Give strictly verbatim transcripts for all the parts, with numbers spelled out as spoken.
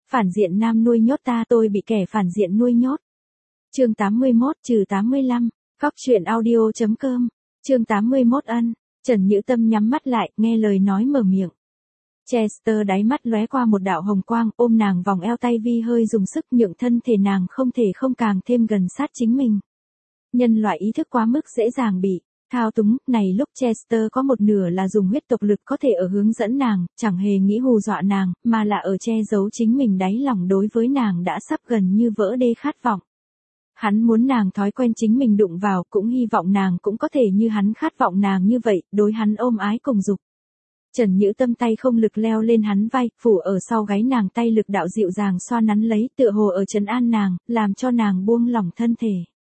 phản diện nam nuôi nhốt ta, tôi bị kẻ phản diện nuôi nhốt. Chương tám mươi mốt trừ tám mươi lăm, Cóc truyện audio chấm com. Chương tám mươi mốt ân. Trần Nhữ Tâm nhắm mắt lại, nghe lời nói mở miệng. Chester đáy mắt lóe qua một đạo hồng quang, ôm nàng vòng eo, tay vi hơi dùng sức nhượng thân thể nàng không thể không càng thêm gần sát chính mình. Nhân loại ý thức quá mức dễ dàng bị thao túng, này lúc Chester có một nửa là dùng huyết tộc lực có thể ở hướng dẫn nàng, chẳng hề nghĩ hù dọa nàng, mà là ở che giấu chính mình đáy lòng đối với nàng đã sắp gần như vỡ đê khát vọng. Hắn muốn nàng thói quen chính mình đụng vào, cũng hy vọng nàng cũng có thể như hắn khát vọng nàng như vậy, đối hắn ôm ái cùng dục. Trần Nhữ Tâm tay không lực leo lên hắn vai, phủ ở sau gáy nàng, tay lực đạo dịu dàng xoa nắn lấy, tựa hồ ở trấn an nàng, làm cho nàng buông lỏng thân thể.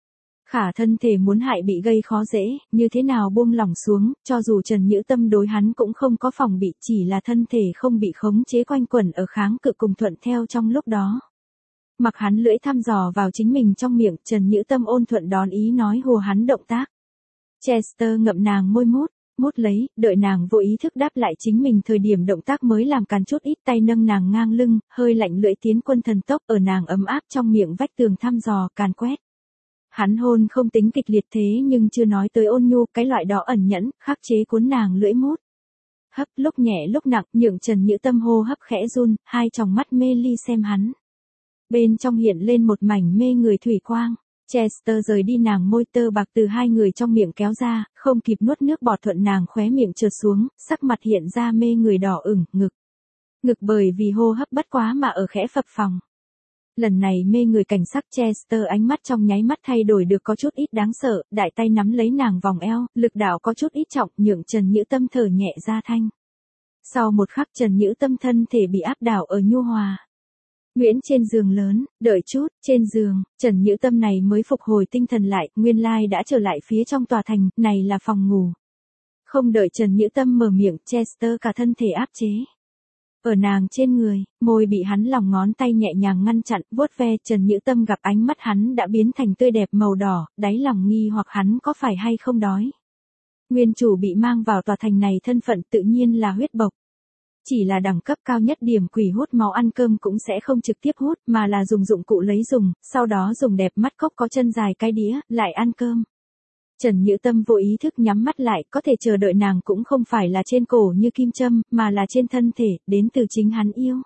Khả thân thể muốn hại bị gây khó dễ, như thế nào buông lỏng xuống, cho dù Trần Nhữ Tâm đối hắn cũng không có phòng bị, chỉ là thân thể không bị khống chế quanh quẩn ở kháng cự cùng thuận theo trong lúc đó. Mặc hắn lưỡi thăm dò vào chính mình trong miệng, Trần Nhữ Tâm ôn thuận đón ý nói hùa hắn động tác. Chester ngậm nàng môi mút, mút lấy, đợi nàng vô ý thức đáp lại chính mình thời điểm động tác mới làm càn chút ít, tay nâng nàng ngang lưng, hơi lạnh lưỡi tiến quân thần tốc ở nàng ấm áp trong miệng vách tường thăm dò, càn quét. Hắn hôn không tính kịch liệt thế nhưng chưa nói tới ôn nhu, cái loại đó ẩn nhẫn, khắc chế cuốn nàng lưỡi mút. Hấp lúc nhẹ lúc nặng, nhượng Trần Nhữ Tâm hô hấp khẽ run, hai tròng mắt mê ly xem hắn. Bên trong hiện lên một mảnh mê người thủy quang. Chester rời đi nàng, môi tơ bạc từ hai người trong miệng kéo ra, không kịp nuốt nước bọt thuận nàng khóe miệng trượt xuống, sắc mặt hiện ra mê người đỏ ửng, ngực. Ngực bởi vì hô hấp bất quá mà ở khẽ phập phồng. Lần này mê người cảnh sắc, Chester ánh mắt trong nháy mắt thay đổi được có chút ít đáng sợ, đại tay nắm lấy nàng vòng eo, lực đạo có chút ít trọng, nhượng Trần Nhữ Tâm thở nhẹ ra thanh. Sau một khắc Trần Nhữ Tâm thân thể bị áp đảo ở nhu hòa. Nguyễn trên giường lớn, đợi chút, trên giường, Trần Nhữ Tâm này mới phục hồi tinh thần lại, nguyên lai đã trở lại phía trong tòa thành, này là phòng ngủ. Không đợi Trần Nhữ Tâm mở miệng, Chester cả thân thể áp chế. Ở nàng trên người, môi bị hắn lòng ngón tay nhẹ nhàng ngăn chặn, vuốt ve, Trần Nhữ Tâm gặp ánh mắt hắn đã biến thành tươi đẹp màu đỏ, đáy lòng nghi hoặc hắn có phải hay không đói. Nguyên chủ bị mang vào tòa thành này thân phận tự nhiên là huyết bộc. Chỉ là đẳng cấp cao nhất điểm quỷ hút máu ăn cơm cũng sẽ không trực tiếp hút, mà là dùng dụng cụ lấy dùng, sau đó dùng đẹp mắt cốc có chân dài cái đĩa, lại ăn cơm. Trần Nhữ Tâm vô ý thức nhắm mắt lại, có thể chờ đợi nàng cũng không phải là trên cổ như kim châm, mà là trên thân thể, đến từ chính hắn yêu.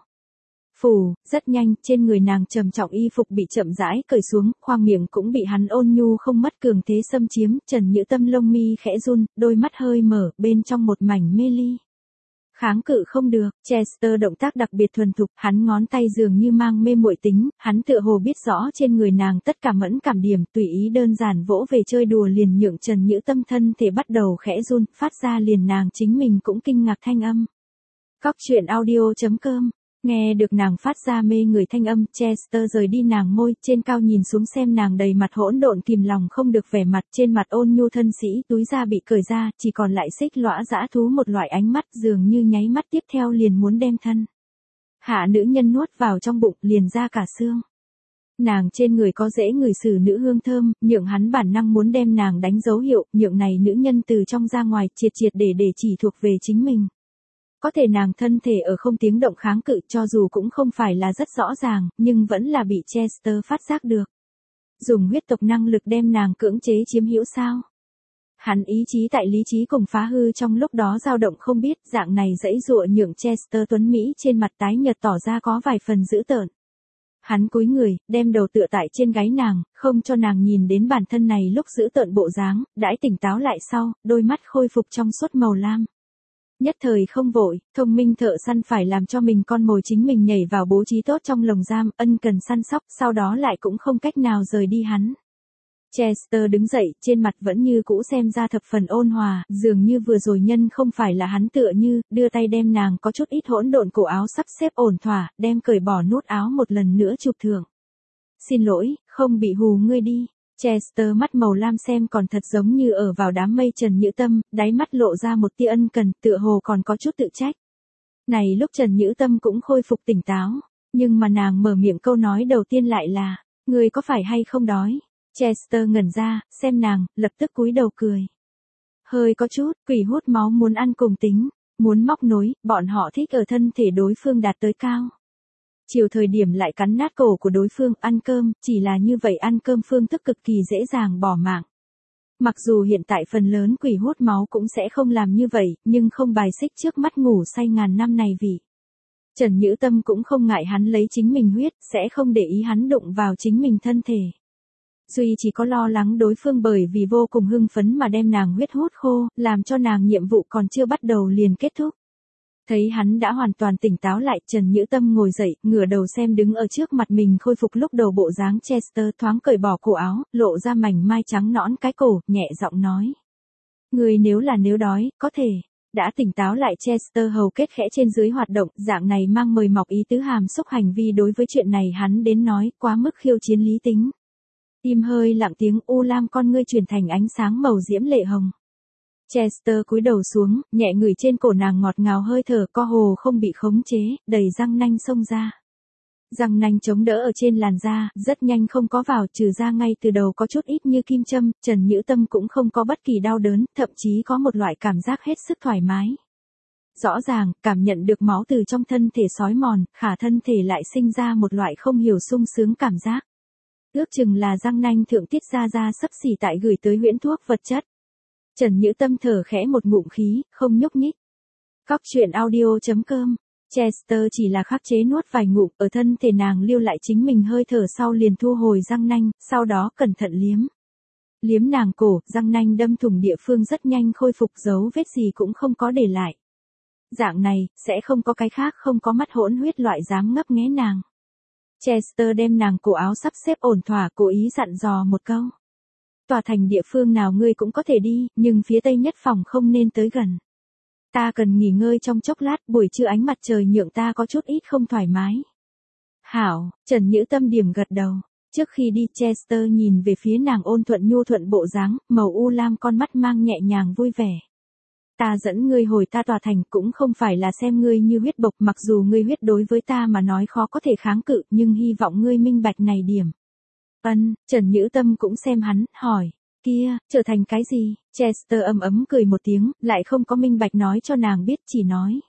Phù, rất nhanh, trên người nàng trầm trọng y phục bị chậm rãi cởi xuống, khoang miệng cũng bị hắn ôn nhu không mất cường thế xâm chiếm, Trần Nhữ Tâm lông mi khẽ run, đôi mắt hơi mở, bên trong một mảnh mê ly. Kháng cự không được, Chester động tác đặc biệt thuần thục, hắn ngón tay dường như mang mê muội tính, hắn tựa hồ biết rõ trên người nàng tất cả mẫn cảm điểm, tùy ý đơn giản vỗ về chơi đùa liền nhượng Trần Nhữ Tâm thân thể bắt đầu khẽ run, phát ra liền nàng chính mình cũng kinh ngạc thanh âm. Cóc truyện audio chấm com. Nghe được nàng phát ra mê người thanh âm, Chester rời đi nàng môi, trên cao nhìn xuống xem nàng đầy mặt hỗn độn kìm lòng không được vẻ mặt, trên mặt ôn nhu thân sĩ, túi da bị cởi ra, chỉ còn lại xích lõa dã thú một loại ánh mắt, dường như nháy mắt tiếp theo liền muốn đem thân. Hạ nữ nhân nuốt vào trong bụng, liền ra cả xương. Nàng trên người có dễ người xử nữ hương thơm, nhượng hắn bản năng muốn đem nàng đánh dấu hiệu, nhượng này nữ nhân từ trong ra ngoài, triệt triệt để để chỉ thuộc về chính mình. Có thể nàng thân thể ở không tiếng động kháng cự, cho dù cũng không phải là rất rõ ràng, nhưng vẫn là bị Chester phát giác được. Dùng huyết tộc năng lực đem nàng cưỡng chế chiếm hữu sao? Hắn ý chí tại lý trí cùng phá hư trong lúc đó dao động không biết, dạng này dãy dụa nhượng Chester tuấn Mỹ trên mặt tái nhợt tỏ ra có vài phần dữ tợn. Hắn cúi người, đem đầu tựa tại trên gáy nàng, không cho nàng nhìn đến bản thân này lúc dữ tợn bộ dáng, đãi tỉnh táo lại sau, đôi mắt khôi phục trong suốt màu lam. Nhất thời không vội, thông minh thợ săn phải làm cho mình con mồi chính mình nhảy vào bố trí tốt trong lồng giam, ân cần săn sóc, sau đó lại cũng không cách nào rời đi hắn. Chester đứng dậy, trên mặt vẫn như cũ xem ra thập phần ôn hòa, dường như vừa rồi nhân không phải là hắn, tựa như, đưa tay đem nàng có chút ít hỗn độn cổ áo sắp xếp ổn thỏa, đem cởi bỏ nút áo một lần nữa chụp thượng. Xin lỗi, không bị hù ngươi đi. Chester mắt màu lam xem còn thật giống như ở vào đám mây. Trần Nhữ Tâm, đáy mắt lộ ra một tia ân cần, tựa hồ còn có chút tự trách. Này lúc Trần Nhữ Tâm cũng khôi phục tỉnh táo, nhưng mà nàng mở miệng câu nói đầu tiên lại là, người có phải hay không đói? Chester ngẩn ra, xem nàng, lập tức cúi đầu cười. Hơi có chút, quỷ hút máu muốn ăn cùng tính, muốn móc nối, bọn họ thích ở thân thể đối phương đạt tới cao. chiều thời điểm lại cắn nát cổ của đối phương, ăn cơm, chỉ là như vậy ăn cơm phương thức cực kỳ dễ dàng bỏ mạng. Mặc dù hiện tại phần lớn quỷ hút máu cũng sẽ không làm như vậy, nhưng không bài xích trước mắt ngủ say ngàn năm này vị. Trần Nhữ Tâm cũng không ngại hắn lấy chính mình huyết, sẽ không để ý hắn đụng vào chính mình thân thể. Duy chỉ có lo lắng đối phương bởi vì vô cùng hưng phấn mà đem nàng huyết hút khô, làm cho nàng nhiệm vụ còn chưa bắt đầu liền kết thúc. Thấy hắn đã hoàn toàn tỉnh táo lại, Trần Nhữ Tâm ngồi dậy, ngửa đầu xem đứng ở trước mặt mình khôi phục lúc đầu bộ dáng Chester, thoáng cởi bỏ cổ áo, lộ ra mảnh mai trắng nõn cái cổ, nhẹ giọng nói. Người nếu là nếu đói, có thể. Đã tỉnh táo lại Chester hầu kết khẽ trên dưới hoạt động, dạng này mang mời mọc ý tứ hàm xúc hành vi đối với chuyện này hắn đến nói, quá mức khiêu chiến lý tính. Im hơi lặng tiếng, u lam con ngươi chuyển thành ánh sáng màu diễm lệ hồng. Chester cúi đầu xuống, nhẹ ngửi trên cổ nàng ngọt ngào hơi thở, co hồ không bị khống chế, đầy răng nanh xông ra. Răng nanh chống đỡ ở trên làn da, rất nhanh không có vào, trừ ra ngay từ đầu có chút ít như kim châm, Trần Nhữ Tâm cũng không có bất kỳ đau đớn, thậm chí có một loại cảm giác hết sức thoải mái. Rõ ràng, cảm nhận được máu từ trong thân thể xói mòn, khả thân thể lại sinh ra một loại không hiểu sung sướng cảm giác. Ước chừng là răng nanh thượng tiết ra ra sấp xỉ tại gửi tới huyễn thuốc vật chất. Trần Nhữ Tâm thở khẽ một ngụm khí, không nhúc nhích. Cóc truyện audio chấm com. Chester chỉ là khắc chế nuốt vài ngụm, ở thân thể nàng lưu lại chính mình hơi thở sau liền thu hồi răng nanh, sau đó cẩn thận liếm. Liếm nàng cổ, răng nanh đâm thủng địa phương rất nhanh khôi phục, dấu vết gì cũng không có để lại. Dạng này, sẽ không có cái khác không có mắt hỗn huyết loại dám ngấp nghé nàng. Chester đem nàng cổ áo sắp xếp ổn thỏa, cố ý dặn dò một câu. Tòa thành địa phương nào ngươi cũng có thể đi, nhưng phía tây nhất phòng không nên tới gần. Ta cần nghỉ ngơi trong chốc lát, buổi trưa ánh mặt trời nhượng ta có chút ít không thoải mái. Hảo, Trần Nhữ Tâm điểm gật đầu. Trước khi đi Chester nhìn về phía nàng ôn thuận nhu thuận bộ dáng, màu u lam con mắt mang nhẹ nhàng vui vẻ. Ta dẫn ngươi hồi ta tòa thành cũng không phải là xem ngươi như huyết bộc, mặc dù ngươi huyết đối với ta mà nói khó có thể kháng cự, nhưng hy vọng ngươi minh bạch này điểm. Ân, Trần Nhữ Tâm cũng xem hắn, hỏi, kia, trở thành cái gì? Chester ấm ấm cười một tiếng, lại không có minh bạch nói cho nàng biết, chỉ nói.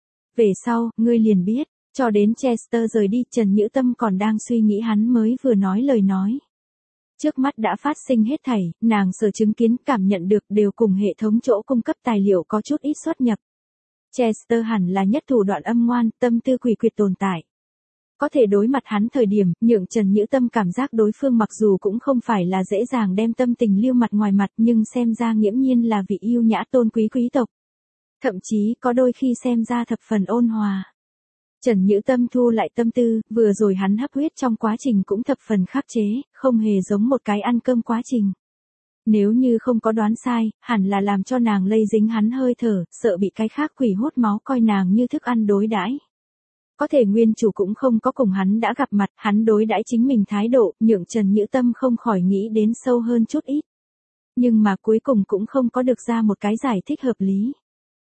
Về sau, ngươi liền biết, cho đến Chester rời đi, Trần Nhữ Tâm còn đang suy nghĩ hắn mới vừa nói lời nói. Trước mắt đã phát sinh hết thảy, nàng sở chứng kiến, cảm nhận được đều cùng hệ thống chỗ cung cấp tài liệu có chút ít xuất nhập. Chester hẳn là nhất thủ đoạn âm ngoan, tâm tư quỷ quyệt tồn tại. Có thể đối mặt hắn thời điểm, nhượng Trần Nhữ Tâm cảm giác đối phương mặc dù cũng không phải là dễ dàng đem tâm tình lưu mặt ngoài mặt, nhưng xem ra nghiễm nhiên là vị yêu nhã tôn quý quý tộc. Thậm chí có đôi khi xem ra thập phần ôn hòa. Trần Nhữ Tâm thu lại tâm tư, vừa rồi hắn hấp huyết trong quá trình cũng thập phần khắc chế, không hề giống một cái ăn cơm quá trình. Nếu như không có đoán sai, hẳn là làm cho nàng lây dính hắn hơi thở, sợ bị cái khác quỷ hút máu coi nàng như thức ăn đối đãi. Có thể nguyên chủ cũng không có cùng hắn đã gặp mặt, hắn đối đãi chính mình thái độ, nhượng Trần Nhữ Tâm không khỏi nghĩ đến sâu hơn chút ít. Nhưng mà cuối cùng cũng không có được ra một cái giải thích hợp lý.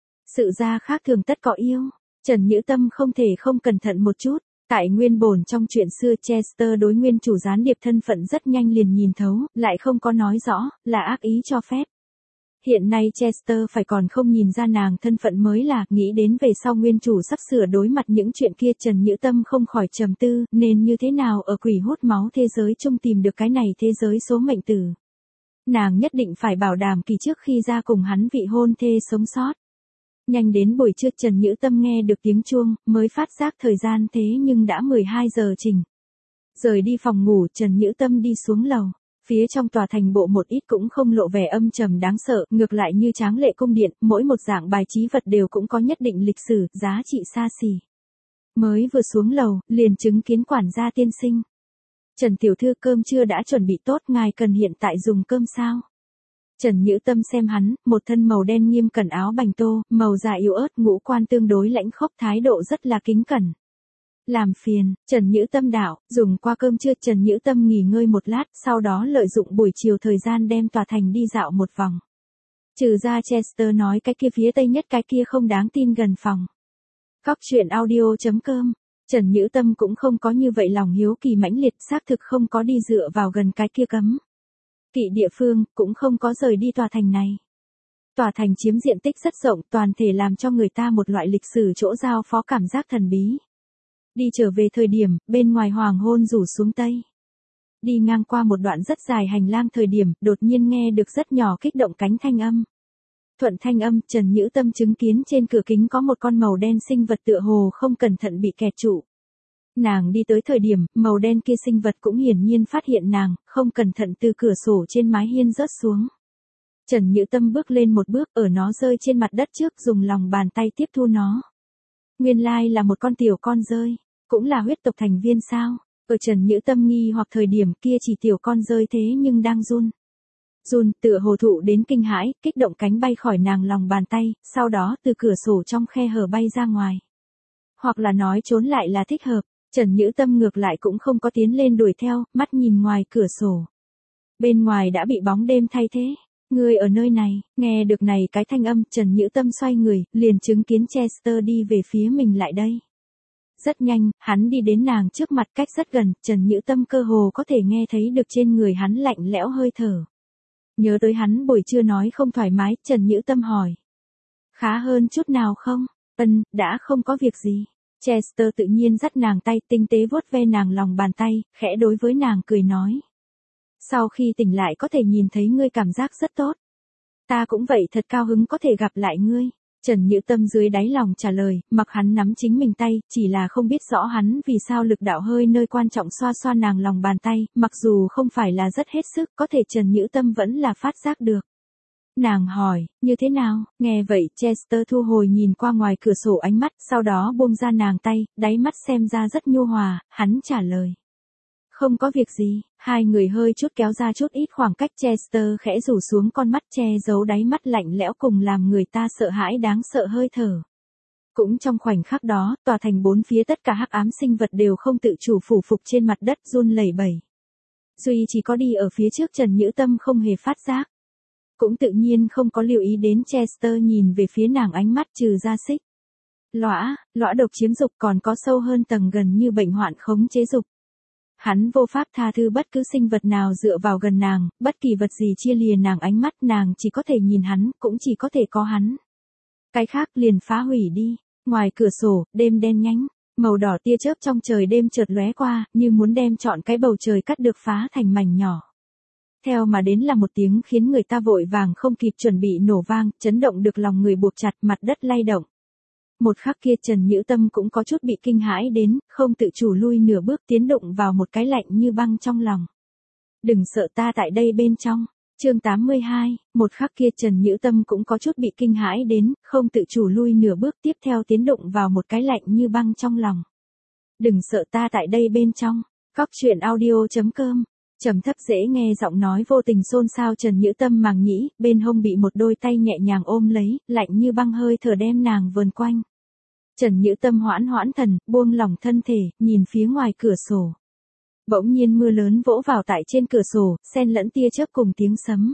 Sự ra khác thường tất có yêu, Trần Nhữ Tâm không thể không cẩn thận một chút. Tại nguyên bổn trong chuyện xưa Chester đối nguyên chủ gián điệp thân phận rất nhanh liền nhìn thấu, lại không có nói rõ, là ác ý cho phép. Hiện nay Chester phải còn không nhìn ra nàng thân phận mới là, nghĩ đến về sau nguyên chủ sắp sửa đối mặt những chuyện kia, Trần Nhữ Tâm không khỏi trầm tư, nên như thế nào ở quỷ hút máu thế giới chung tìm được cái này thế giới số mệnh tử. Nàng nhất định phải bảo đảm kỳ trước khi ra cùng hắn vị hôn thê sống sót. Nhanh đến buổi trưa Trần Nhữ Tâm nghe được tiếng chuông, mới phát giác thời gian thế nhưng đã mười hai giờ trình. Rời đi phòng ngủ Trần Nhữ Tâm đi xuống lầu. Phía trong tòa thành bộ một ít cũng không lộ vẻ âm trầm đáng sợ, ngược lại như tráng lệ cung điện, mỗi một dạng bài trí vật đều cũng có nhất định lịch sử, giá trị xa xỉ. Mới vừa xuống lầu, liền chứng kiến quản gia tiên sinh. Trần tiểu thư cơm trưa đã chuẩn bị tốt, ngài cần hiện tại dùng cơm sao? Trần Nhữ Tâm xem hắn, một thân màu đen nghiêm cẩn áo bành tô, màu da yếu ớt, ngũ quan tương đối lãnh khốc, thái độ rất là kính cẩn. Làm phiền, Trần Nhữ Tâm đạo, dùng qua cơm trưa Trần Nhữ Tâm nghỉ ngơi một lát, sau đó lợi dụng buổi chiều thời gian đem tòa thành đi dạo một vòng. Trừ ra Chester nói cái kia phía tây nhất cái kia không đáng tin gần phòng. Cóc truyện audio chấm com, Trần Nhữ Tâm cũng không có như vậy lòng hiếu kỳ mãnh liệt, xác thực không có đi dựa vào gần cái kia cấm kỵ địa phương, cũng không có rời đi tòa thành này. Tòa thành chiếm diện tích rất rộng, toàn thể làm cho người ta một loại lịch sử chỗ giao phó cảm giác thần bí. Đi trở về thời điểm, bên ngoài hoàng hôn rủ xuống tây. Đi ngang qua một đoạn rất dài hành lang thời điểm, đột nhiên nghe được rất nhỏ kích động cánh thanh âm. Thuận thanh âm, Trần Nhữ Tâm chứng kiến trên cửa kính có một con màu đen sinh vật tựa hồ không cẩn thận bị kẹt trụ. Nàng đi tới thời điểm, màu đen kia sinh vật cũng hiển nhiên phát hiện nàng, không cẩn thận từ cửa sổ trên mái hiên rớt xuống. Trần Nhữ Tâm bước lên một bước, ở nó rơi trên mặt đất trước dùng lòng bàn tay tiếp thu nó. Nguyên lai là một con tiểu con rơi, cũng là huyết tộc thành viên sao? Ở Trần Nhữ Tâm nghi hoặc thời điểm kia chỉ tiểu con rơi thế nhưng đang run. Run, tựa hồ thụ đến kinh hãi, kích động cánh bay khỏi nàng lòng bàn tay, sau đó từ cửa sổ trong khe hở bay ra ngoài. Hoặc là nói trốn lại là thích hợp, Trần Nhữ Tâm ngược lại cũng không có tiến lên đuổi theo, mắt nhìn ngoài cửa sổ. Bên ngoài đã bị bóng đêm thay thế. Người ở nơi này, nghe được này cái thanh âm, Trần Nhữ Tâm xoay người, liền chứng kiến Chester đi về phía mình lại đây. Rất nhanh, hắn đi đến nàng trước mặt cách rất gần, Trần Nhữ Tâm cơ hồ có thể nghe thấy được trên người hắn lạnh lẽo hơi thở. Nhớ tới hắn buổi trưa nói không thoải mái, Trần Nhữ Tâm hỏi. Khá hơn chút nào không? Ừm, đã không có việc gì. Chester tự nhiên dắt nàng tay, tinh tế vuốt ve nàng lòng bàn tay, khẽ đối với nàng cười nói. Sau khi tỉnh lại có thể nhìn thấy ngươi cảm giác rất tốt. Ta cũng vậy, thật cao hứng có thể gặp lại ngươi. Trần Nhữ Tâm dưới đáy lòng trả lời, mặc hắn nắm chính mình tay, chỉ là không biết rõ hắn vì sao lực đạo hơi nơi quan trọng xoa xoa nàng lòng bàn tay, mặc dù không phải là rất hết sức, có thể Trần Nhữ Tâm vẫn là phát giác được. Nàng hỏi, như thế nào? Nghe vậy, Chester thu hồi nhìn qua ngoài cửa sổ ánh mắt, sau đó buông ra nàng tay, đáy mắt xem ra rất nhu hòa, hắn trả lời. Không có việc gì, hai người hơi chút kéo ra chút ít khoảng cách, Chester khẽ rủ xuống con mắt che giấu đáy mắt lạnh lẽo cùng làm người ta sợ hãi đáng sợ hơi thở. Cũng trong khoảnh khắc đó, tòa thành bốn phía tất cả hắc ám sinh vật đều không tự chủ phủ phục trên mặt đất run lẩy bẩy. Duy chỉ có đi ở phía trước Trần Nhữ Tâm không hề phát giác. Cũng tự nhiên không có lưu ý đến Chester nhìn về phía nàng ánh mắt trừ ra xích. Lõa, lõa độc chiếm dục còn có sâu hơn tầng gần như bệnh hoạn khống chế dục. Hắn vô pháp tha thứ bất cứ sinh vật nào dựa vào gần nàng, bất kỳ vật gì chia lìa nàng ánh mắt, nàng chỉ có thể nhìn hắn, cũng chỉ có thể có hắn. Cái khác liền phá hủy đi. Ngoài cửa sổ, đêm đen nhánh, màu đỏ tia chớp trong trời đêm chợt lóe qua, như muốn đem trọn cái bầu trời cắt được phá thành mảnh nhỏ. Theo mà đến là một tiếng khiến người ta vội vàng không kịp chuẩn bị nổ vang, chấn động được lòng người buộc chặt, mặt đất lay động. Một khắc kia Trần Nhữ Tâm cũng có chút bị kinh hãi đến, không tự chủ lui nửa bước tiến đụng vào một cái lạnh như băng trong lòng. Đừng sợ, ta tại đây bên trong. Chương tám mươi hai, một khắc kia Trần Nhữ Tâm cũng có chút bị kinh hãi đến, không tự chủ lui nửa bước tiếp theo tiến đụng vào một cái lạnh như băng trong lòng. Đừng sợ, ta tại đây bên trong. Cóc truyện audio chấm com. Trầm thấp dễ nghe giọng nói vô tình xôn xao Trần Nhữ Tâm màng nhĩ, bên hông bị một đôi tay nhẹ nhàng ôm lấy, lạnh như băng hơi thở đem nàng vờn quanh. Trần Nhữ Tâm hoãn hoãn thần, buông lỏng thân thể, nhìn phía ngoài cửa sổ. Bỗng nhiên mưa lớn vỗ vào tại trên cửa sổ, xen lẫn tia chớp cùng tiếng sấm.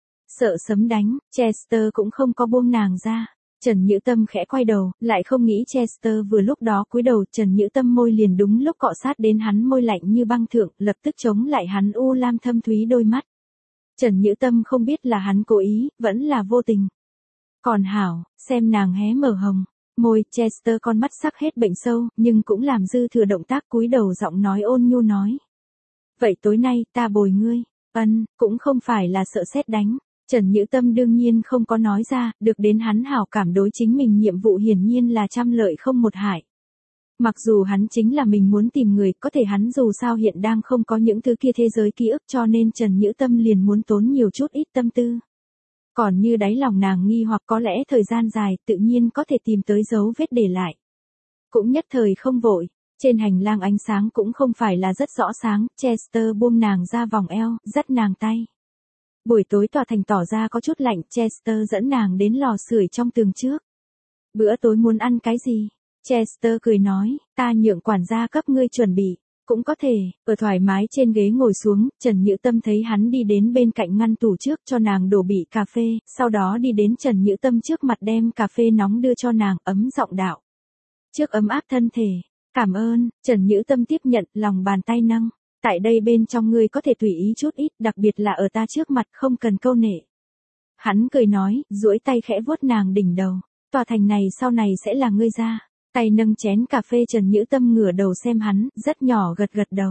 Sợ sấm đánh, Chester cũng không có buông nàng ra. Trần Nhữ Tâm khẽ quay đầu, lại không nghĩ Chester vừa lúc đó cúi đầu, Trần Nhữ Tâm môi liền đúng lúc cọ sát đến hắn môi lạnh như băng thượng, lập tức chống lại hắn u lam thâm thúy đôi mắt. Trần Nhữ Tâm không biết là hắn cố ý, vẫn là vô tình. Còn hảo, xem nàng hé mở hồng. Môi, Chester con mắt sắc hết bệnh sâu, nhưng cũng làm dư thừa động tác cúi đầu giọng nói ôn nhu nói. Vậy tối nay, ta bồi ngươi. Ân, cũng không phải là sợ sét đánh. Trần Nhữ Tâm đương nhiên không có nói ra, được đến hắn hảo cảm đối chính mình nhiệm vụ hiển nhiên là trăm lợi không một hại. Mặc dù hắn chính là mình muốn tìm người, có thể hắn dù sao hiện đang không có những thứ kia thế giới ký ức cho nên Trần Nhữ Tâm liền muốn tốn nhiều chút ít tâm tư. Còn như đáy lòng nàng nghi hoặc có lẽ thời gian dài tự nhiên có thể tìm tới dấu vết để lại. Cũng nhất thời không vội, trên hành lang ánh sáng cũng không phải là rất rõ sáng, Chester buông nàng ra vòng eo, dắt nàng tay. Buổi tối tòa thành tỏ ra có chút lạnh, Chester dẫn nàng đến lò sưởi trong tường trước. Bữa tối muốn ăn cái gì? Chester cười nói, ta nhượng quản gia cấp ngươi chuẩn bị. Cũng có thể, ở thoải mái trên ghế ngồi xuống, Trần Nhữ Tâm thấy hắn đi đến bên cạnh ngăn tủ trước cho nàng đổ bị cà phê, sau đó đi đến Trần Nhữ Tâm trước mặt đem cà phê nóng đưa cho nàng, ấm giọng đạo. Trước ấm áp thân thể, cảm ơn, Trần Nhữ Tâm tiếp nhận, lòng bàn tay nâng. Tại đây bên trong ngươi có thể tùy ý chút ít, đặc biệt là ở ta trước mặt không cần câu nệ. Hắn cười nói, duỗi tay khẽ vuốt nàng đỉnh đầu. Tòa thành này sau này sẽ là ngươi ra. Tay nâng chén cà phê Trần Nhữ Tâm ngửa đầu xem hắn, rất nhỏ gật gật đầu.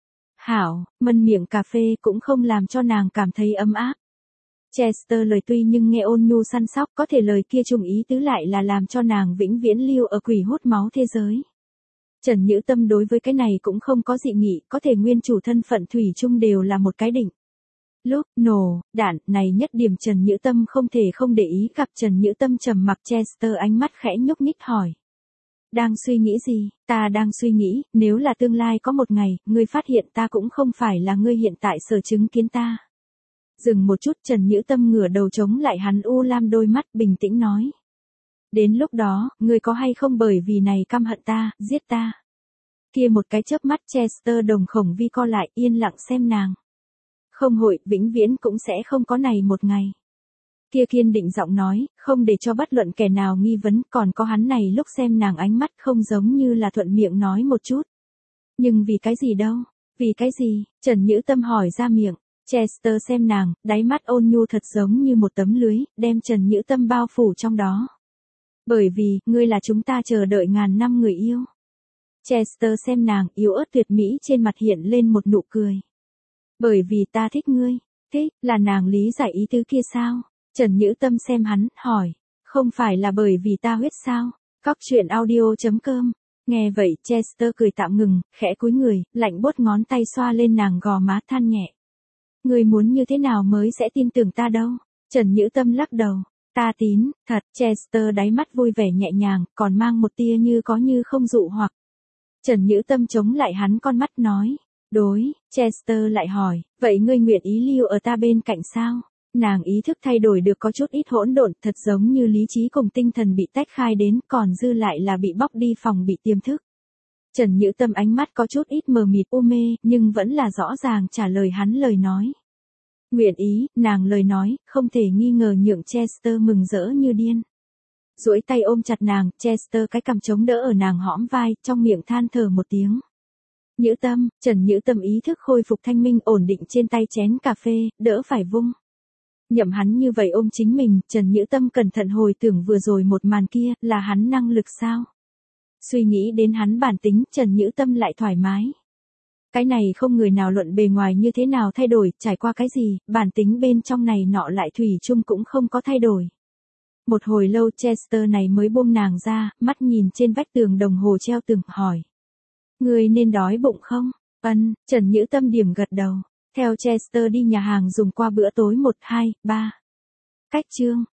Hảo, mân miệng cà phê cũng không làm cho nàng cảm thấy ấm áp. Chester lời tuy nhưng nghe ôn nhu săn sóc, có thể lời kia trùng ý tứ lại là làm cho nàng vĩnh viễn lưu ở quỷ hút máu thế giới. Trần Nhữ Tâm đối với cái này cũng không có dị nghị, có thể nguyên chủ thân phận thủy chung đều là một cái định. Lúc, nổ, đạn, này nhất điểm Trần Nhữ Tâm không thể không để ý, gặp Trần Nhữ Tâm trầm mặc Chester ánh mắt khẽ nhúc nhích hỏi. Đang suy nghĩ gì? Ta đang suy nghĩ, nếu là tương lai có một ngày, ngươi phát hiện ta cũng không phải là ngươi hiện tại sở chứng kiến ta. Dừng một chút Trần Nhữ Tâm ngửa đầu chống lại hắn u lam đôi mắt bình tĩnh nói. Đến lúc đó, ngươi có hay không bởi vì này căm hận ta, giết ta? Kia một cái chớp mắt Chester đồng khổng vi co lại yên lặng xem nàng. Không hội, vĩnh viễn cũng sẽ không có này một ngày. Kia kiên định giọng nói, không để cho bất luận kẻ nào nghi vấn, còn có hắn này lúc xem nàng ánh mắt không giống như là thuận miệng nói một chút. Nhưng vì cái gì đâu? Vì cái gì? Trần Nhữ Tâm hỏi ra miệng. Chester xem nàng, đáy mắt ôn nhu thật giống như một tấm lưới, đem Trần Nhữ Tâm bao phủ trong đó. Bởi vì, ngươi là chúng ta chờ đợi ngàn năm người yêu. Chester xem nàng, yếu ớt tuyệt mỹ trên mặt hiện lên một nụ cười. Bởi vì ta thích ngươi. Thích, là nàng lý giải ý tứ kia sao? Trần Nhữ Tâm xem hắn, hỏi. Không phải là bởi vì ta huyết sao? Cóc truyện audio chấm com. Nghe vậy Chester cười tạm ngừng, khẽ cúi người, lạnh buốt ngón tay xoa lên nàng gò má than nhẹ. Ngươi muốn như thế nào mới sẽ tin tưởng ta đâu? Trần Nhữ Tâm lắc đầu. Ta tín, thật. Chester đáy mắt vui vẻ nhẹ nhàng, còn mang một tia như có như không dụ hoặc. Trần Nhữ Tâm chống lại hắn con mắt nói. Đối, Chester lại hỏi, vậy ngươi nguyện ý lưu ở ta bên cạnh sao? Nàng ý thức thay đổi được có chút ít hỗn độn, thật giống như lý trí cùng tinh thần bị tách khai đến, còn dư lại là bị bóc đi phòng bị tiềm thức. Trần Nhữ Tâm ánh mắt có chút ít mờ mịt u mê, nhưng vẫn là rõ ràng trả lời hắn lời nói. Nguyện ý, nàng lời nói, không thể nghi ngờ nhượng Chester mừng rỡ như điên. Duỗi tay ôm chặt nàng, Chester cái cằm chống đỡ ở nàng hõm vai, trong miệng than thở một tiếng. Nhữ Tâm, Trần Nhữ Tâm ý thức khôi phục thanh minh ổn định trên tay chén cà phê, đỡ phải vung. Nhậm hắn như vậy ôm chính mình, Trần Nhữ Tâm cẩn thận hồi tưởng vừa rồi một màn kia, là hắn năng lực sao? Suy nghĩ đến hắn bản tính, Trần Nhữ Tâm lại thoải mái. Cái này không người nào luận bề ngoài như thế nào thay đổi, trải qua cái gì, bản tính bên trong này nọ lại thủy chung cũng không có thay đổi. Một hồi lâu Chester này mới buông nàng ra, mắt nhìn trên vách tường đồng hồ treo tường, hỏi. Người nên đói bụng không? Ân, Trần Nhữ Tâm điểm gật đầu. Theo Chester đi nhà hàng dùng qua bữa tối một, hai, ba. Cách chương.